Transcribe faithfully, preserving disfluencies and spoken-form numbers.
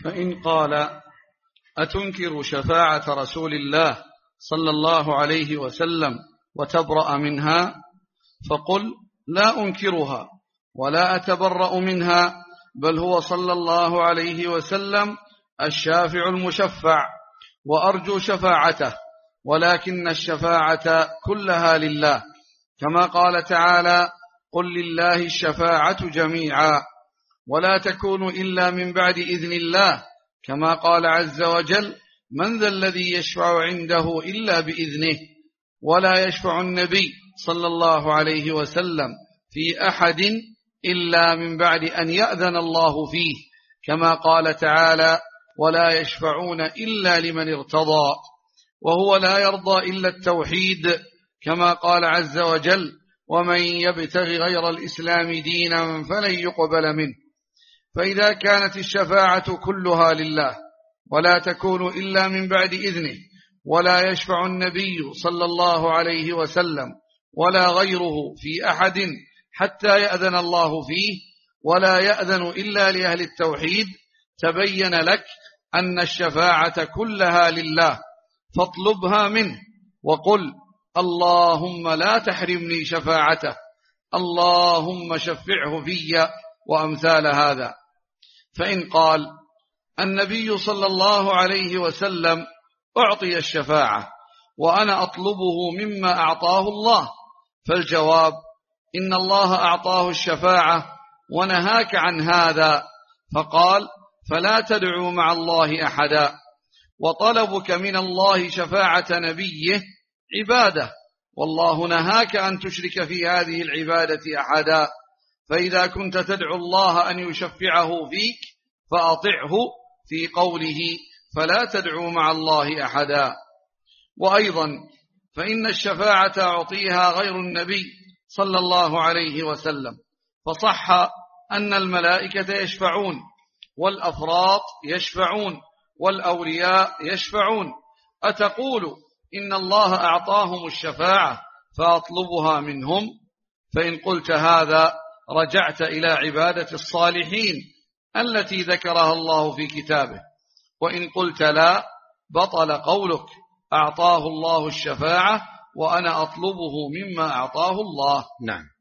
فإن قال: أتنكر شفاعة رسول الله صلى الله عليه وسلم وتبرأ منها؟ فقل: لا أنكرها ولا أتبرأ منها، بل هو صلى الله عليه وسلم الشافع المشفع، وأرجو شفاعته، ولكن الشفاعة كلها لله، كما قال تعالى: قل لله الشفاعة جميعا، ولا تكون إلا من بعد إذن الله، كما قال عز وجل: من ذا الذي يشفع عنده إلا بإذنه. ولا يشفع النبي صلى الله عليه وسلم في أحد إلا من بعد أن يأذن الله فيه، كما قال تعالى: ولا يشفعون إلا لمن ارتضى. وهو لا يرضى إلا التوحيد، كما قال عز وجل: ومن يبتغي غير الإسلام دينا فلن يقبل منه. فإذا كانت الشفاعة كلها لله ولا تكون إلا من بعد إذنه، ولا يشفع النبي صلى الله عليه وسلم ولا غيره في أحد حتى يأذن الله فيه، ولا يأذن إلا لأهل التوحيد، تبين لك أن الشفاعة كلها لله، فاطلبها منه وقل: اللهم لا تحرمني شفاعته، اللهم شفعه في، وأمثال هذا. فإن قال: النبي صلى الله عليه وسلم أعطي الشفاعة وأنا أطلبه مما أعطاه الله، فالجواب: إن الله أعطاه الشفاعة ونهاك عن هذا، فقال: فلا تدعوا مع الله أحدا. وطلبك من الله شفاعة نبيه عبادة، والله نهاك أن تشرك في هذه العبادة أحدا، فإذا كنت تدعو الله أن يشفعه فيك فأطعه في قوله: فلا تدعوا مع الله أحدا. وأيضا فإن الشفاعة أعطيها غير النبي صلى الله عليه وسلم، فصح أن الملائكة يشفعون، والأفراط يشفعون، والأولياء يشفعون. أتقول إن الله أعطاهم الشفاعة فأطلبها منهم؟ فإن قلت هذا رجعت إلى عبادة الصالحين التي ذكرها الله في كتابه، وإن قلت لا بطل قولك: أعطاه الله الشفاعة وأنا أطلبه مما أعطاه الله. نعم.